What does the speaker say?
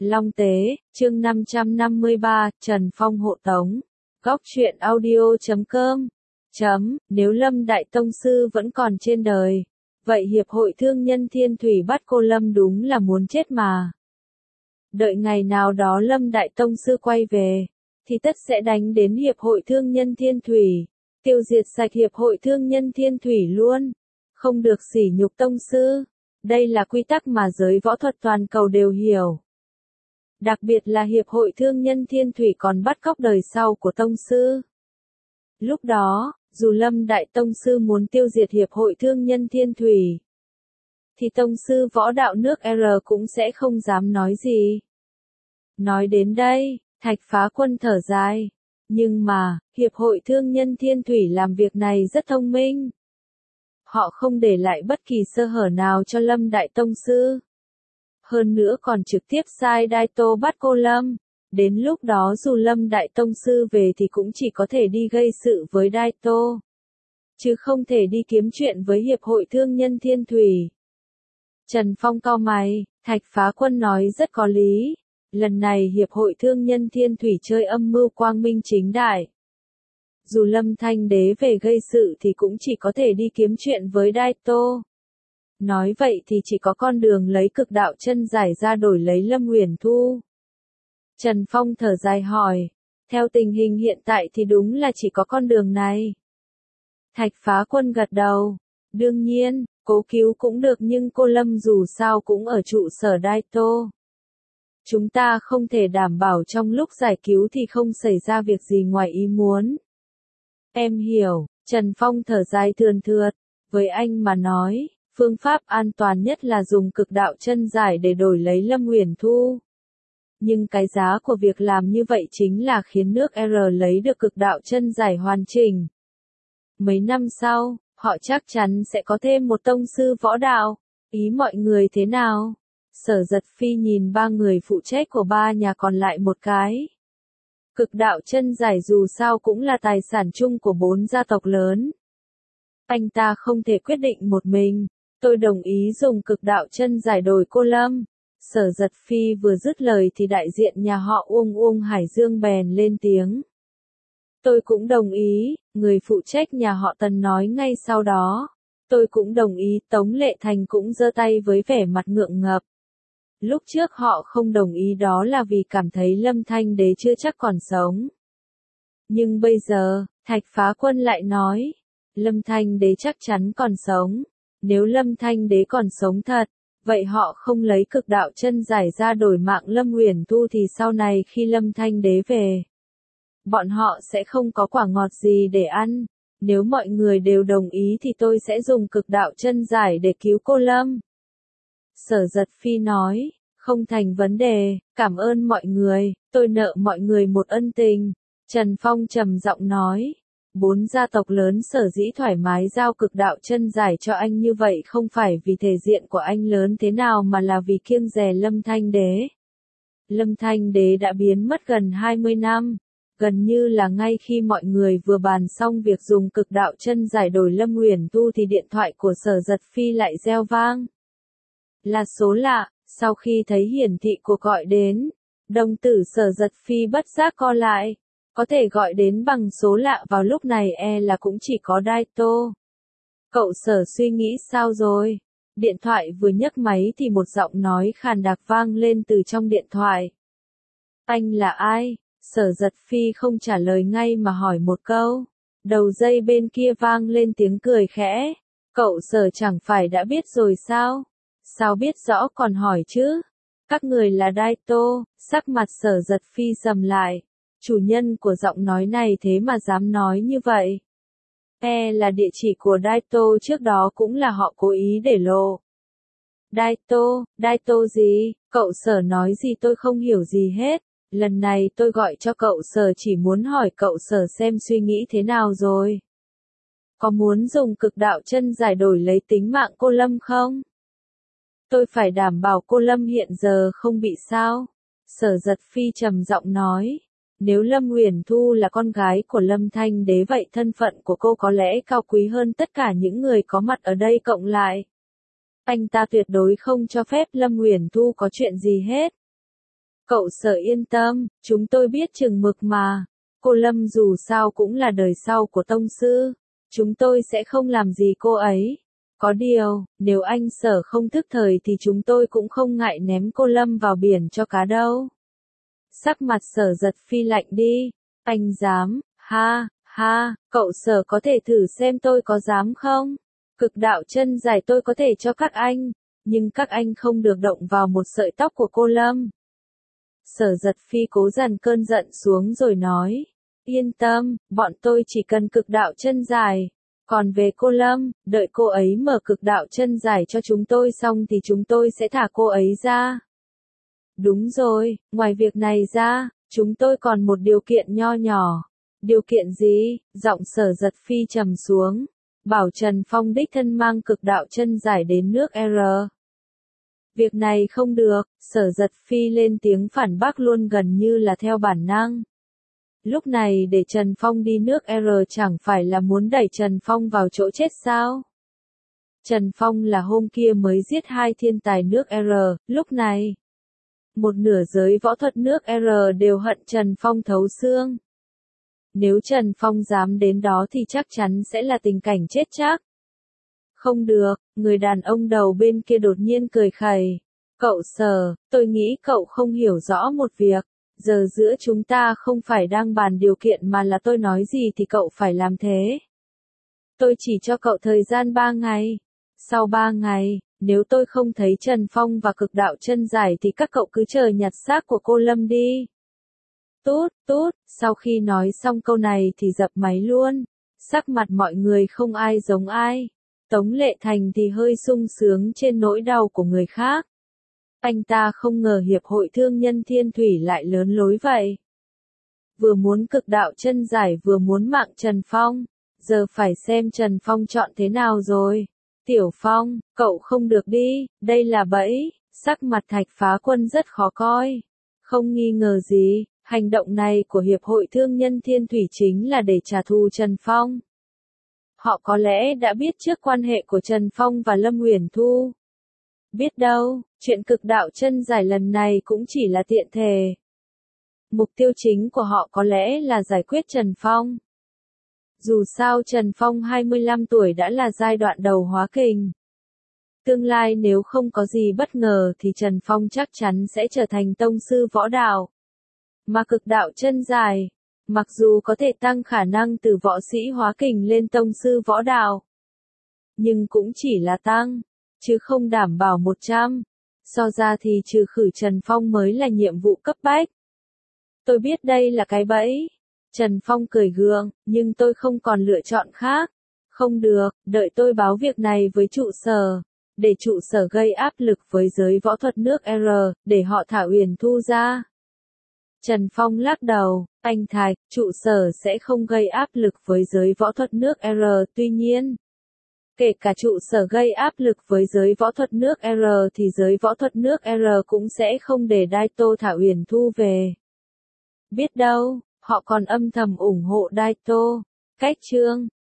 Long Tế, chương 553, Trần Phong hộ tống. Góc truyện audio.com. Nếu Lâm Đại Tông Sư vẫn còn trên đời, vậy Hiệp hội Thương nhân Thiên Thủy bắt cô Lâm đúng là muốn chết mà. Đợi ngày nào đó Lâm Đại Tông Sư quay về, thì tất sẽ đánh đến Hiệp hội Thương nhân Thiên Thủy, tiêu diệt sạch Hiệp hội Thương nhân Thiên Thủy luôn. Không được sỉ nhục Tông Sư. Đây là quy tắc mà giới võ thuật toàn cầu đều hiểu. Đặc biệt là Hiệp hội Thương nhân Thiên Thủy còn bắt cóc đời sau của Tông Sư. Lúc đó, dù Lâm Đại Tông Sư muốn tiêu diệt Hiệp hội Thương nhân Thiên Thủy, thì Tông Sư võ đạo nước R cũng sẽ không dám nói gì. Nói đến đây, Thạch Phá Quân thở dài. Nhưng mà, Hiệp hội Thương nhân Thiên Thủy làm việc này rất thông minh. Họ không để lại bất kỳ sơ hở nào cho Lâm Đại Tông Sư. Hơn nữa còn trực tiếp sai Daito bắt cô Lâm. Đến lúc đó dù Lâm Đại Tông Sư về thì cũng chỉ có thể đi gây sự với Daito, chứ không thể đi kiếm chuyện với Hiệp hội Thương nhân Thiên Thủy. Trần Phong cau mày, Thạch Phá Quân nói rất có lý. Lần này Hiệp hội Thương nhân Thiên Thủy chơi âm mưu quang minh chính đại. Dù Lâm Thanh Đế về gây sự thì cũng chỉ có thể đi kiếm chuyện với Daito. Nói vậy thì chỉ có con đường lấy cực đạo chân giải ra đổi lấy Lâm Uyển Thu. Trần Phong thở dài hỏi, theo tình hình hiện tại thì đúng là chỉ có con đường này. Thạch Phá Quân gật đầu, đương nhiên, cố cứu cũng được nhưng cô Lâm dù sao cũng ở trụ sở Daito. Chúng ta không thể đảm bảo trong lúc giải cứu thì không xảy ra việc gì ngoài ý muốn. Em hiểu, Trần Phong thở dài thườn thượt, với anh mà nói, phương pháp an toàn nhất là dùng cực đạo chân giải để đổi lấy Lâm Uyển Thu. Nhưng cái giá của việc làm như vậy chính là khiến nước R lấy được cực đạo chân giải hoàn chỉnh. Mấy năm sau, họ chắc chắn sẽ có thêm một tông sư võ đạo. Ý mọi người thế nào? Sở Giật Phi nhìn ba người phụ trách của ba nhà còn lại một cái. Cực đạo chân giải dù sao cũng là tài sản chung của 4 gia tộc lớn. Anh ta không thể quyết định một mình. Tôi đồng ý dùng cực đạo chân giải đổi cô Lâm. Sở Giật Phi vừa dứt lời thì đại diện nhà họ Uông Hải Dương bèn lên tiếng. Tôi cũng đồng ý, người phụ trách nhà họ Tần nói ngay sau đó. Tôi cũng đồng ý, Tống Lệ Thành cũng giơ tay với vẻ mặt ngượng ngập. Lúc trước họ không đồng ý đó là vì cảm thấy Lâm Thanh Đế chưa chắc còn sống. Nhưng bây giờ, Thạch Phá Quân lại nói, Lâm Thanh Đế chắc chắn còn sống. Nếu Lâm Thanh Đế còn sống thật, vậy họ không lấy cực đạo chân giải ra đổi mạng Lâm Uyển Thu thì sau này khi Lâm Thanh Đế về, bọn họ sẽ không có quả ngọt gì để ăn. Nếu mọi người đều đồng ý thì tôi sẽ dùng cực đạo chân giải để cứu cô Lâm. Sở Giật Phi nói, không thành vấn đề, cảm ơn mọi người, tôi nợ mọi người một ân tình. Trần Phong trầm giọng nói, 4 gia tộc lớn sở dĩ thoải mái giao cực đạo chân giải cho anh như vậy không phải vì thể diện của anh lớn thế nào mà là vì kiêng dè Lâm Thanh Đế. Lâm Thanh Đế đã biến mất gần 20 năm, gần như là ngay khi mọi người vừa bàn xong việc dùng cực đạo chân giải đổi Lâm Uyển Thu thì điện thoại của Sở Giật Phi lại reo vang. Là số lạ, sau khi thấy hiển thị cuộc gọi đến, đồng tử Sở Giật Phi bất giác co lại. Có thể gọi đến bằng số lạ vào lúc này là cũng chỉ có Daito. Cậu Sở suy nghĩ sao rồi? Điện thoại vừa nhấc máy thì một giọng nói khàn đặc vang lên từ trong điện thoại. Anh là ai? Sở Giật Phi không trả lời ngay mà hỏi một câu. Đầu dây bên kia vang lên tiếng cười khẽ. Cậu Sở chẳng phải đã biết rồi sao? Sao biết rõ còn hỏi chứ? Các người là Daito, sắc mặt Sở Giật Phi sầm lại. Chủ nhân của giọng nói này thế mà dám nói như vậy. Là địa chỉ của Daito trước đó cũng là họ cố ý để lộ. Daito gì? Cậu Sở nói gì tôi không hiểu gì hết. Lần này tôi gọi cho cậu Sở chỉ muốn hỏi cậu Sở xem suy nghĩ thế nào rồi. Có muốn dùng cực đạo chân giải đổi lấy tính mạng cô Lâm không? Tôi phải đảm bảo cô Lâm hiện giờ không bị sao. Sở Giật Phi trầm giọng nói. Nếu Lâm Uyển Thu là con gái của Lâm Thanh Đế vậy thân phận của cô có lẽ cao quý hơn tất cả những người có mặt ở đây cộng lại. Anh ta tuyệt đối không cho phép Lâm Uyển Thu có chuyện gì hết. Cậu Sở yên tâm, chúng tôi biết chừng mực mà. Cô Lâm dù sao cũng là đời sau của tông sư. Chúng tôi sẽ không làm gì cô ấy. Có điều, nếu anh Sở không thức thời thì chúng tôi cũng không ngại ném cô Lâm vào biển cho cá đâu. Sắc mặt Sở Giật Phi lạnh đi. Anh dám, ha, ha, cậu Sở có thể thử xem tôi có dám không? Cực đạo chân dài tôi có thể cho các anh, nhưng các anh không được động vào một sợi tóc của cô Lâm. Sở Giật Phi cố dằn cơn giận xuống rồi nói, yên tâm, bọn tôi chỉ cần cực đạo chân dài. Còn về cô Lâm, đợi cô ấy mở cực đạo chân dài cho chúng tôi xong thì chúng tôi sẽ thả cô ấy ra. Đúng rồi, ngoài việc này ra, chúng tôi còn một điều kiện nho nhỏ. Điều kiện gì? Giọng Sở Giật Phi trầm xuống. Bảo Trần Phong đích thân mang cực đạo chân giải đến nước R. Việc này không được, Sở Giật Phi lên tiếng phản bác luôn gần như là theo bản năng. Lúc này để Trần Phong đi nước R chẳng phải là muốn đẩy Trần Phong vào chỗ chết sao? Trần Phong là hôm kia mới giết 2 thiên tài nước R, lúc này. Một nửa giới võ thuật nước R đều hận Trần Phong thấu xương. Nếu Trần Phong dám đến đó thì chắc chắn sẽ là tình cảnh chết chắc. Không được, người đàn ông đầu bên kia đột nhiên cười khẩy. Cậu Sở, tôi nghĩ cậu không hiểu rõ một việc. Giờ giữa chúng ta không phải đang bàn điều kiện mà là tôi nói gì thì cậu phải làm thế. Tôi chỉ cho cậu thời gian 3 ngày. Sau 3 ngày, nếu tôi không thấy Trần Phong và cực đạo chân giải thì các cậu cứ chờ nhặt xác của cô Lâm đi. Tút, tút, sau khi nói xong câu này thì dập máy luôn. Sắc mặt mọi người không ai giống ai. Tống Lệ Thành thì hơi sung sướng trên nỗi đau của người khác. Anh ta không ngờ Hiệp hội Thương nhân Thiên Thủy lại lớn lối vậy. Vừa muốn cực đạo chân giải vừa muốn mạng Trần Phong. Giờ phải xem Trần Phong chọn thế nào rồi. Tiểu Phong, cậu không được đi, đây là bẫy. Sắc mặt Thạch Phá Quân rất khó coi. Không nghi ngờ gì, hành động này của Hiệp hội Thương nhân Thiên Thủy chính là để trả thù Trần Phong. Họ có lẽ đã biết trước quan hệ của Trần Phong và Lâm Uyển Thu. Biết đâu, chuyện cực đạo chân giải lần này cũng chỉ là tiện thể. Mục tiêu chính của họ có lẽ là giải quyết Trần Phong. Dù sao Trần Phong 25 tuổi đã là giai đoạn đầu hóa kình. Tương lai nếu không có gì bất ngờ thì Trần Phong chắc chắn sẽ trở thành tông sư võ đạo. Mà cực đạo chân dài, mặc dù có thể tăng khả năng từ võ sĩ hóa kình lên tông sư võ đạo, nhưng cũng chỉ là tăng, chứ không đảm bảo 100. So ra thì trừ khử Trần Phong mới là nhiệm vụ cấp bách. Tôi biết đây là cái bẫy. Trần Phong cười gượng, nhưng tôi không còn lựa chọn khác. Không được, đợi tôi báo việc này với trụ sở. Để trụ sở gây áp lực với giới võ thuật nước R, để họ thả Uyển Thu ra. Trần Phong lắc đầu, anh Thạch, trụ sở sẽ không gây áp lực với giới võ thuật nước R, tuy nhiên. Kể cả trụ sở gây áp lực với giới võ thuật nước R thì giới võ thuật nước R cũng sẽ không để Daito thả Uyển Thu về. Biết đâu, họ còn âm thầm ủng hộ Daito. Cách chương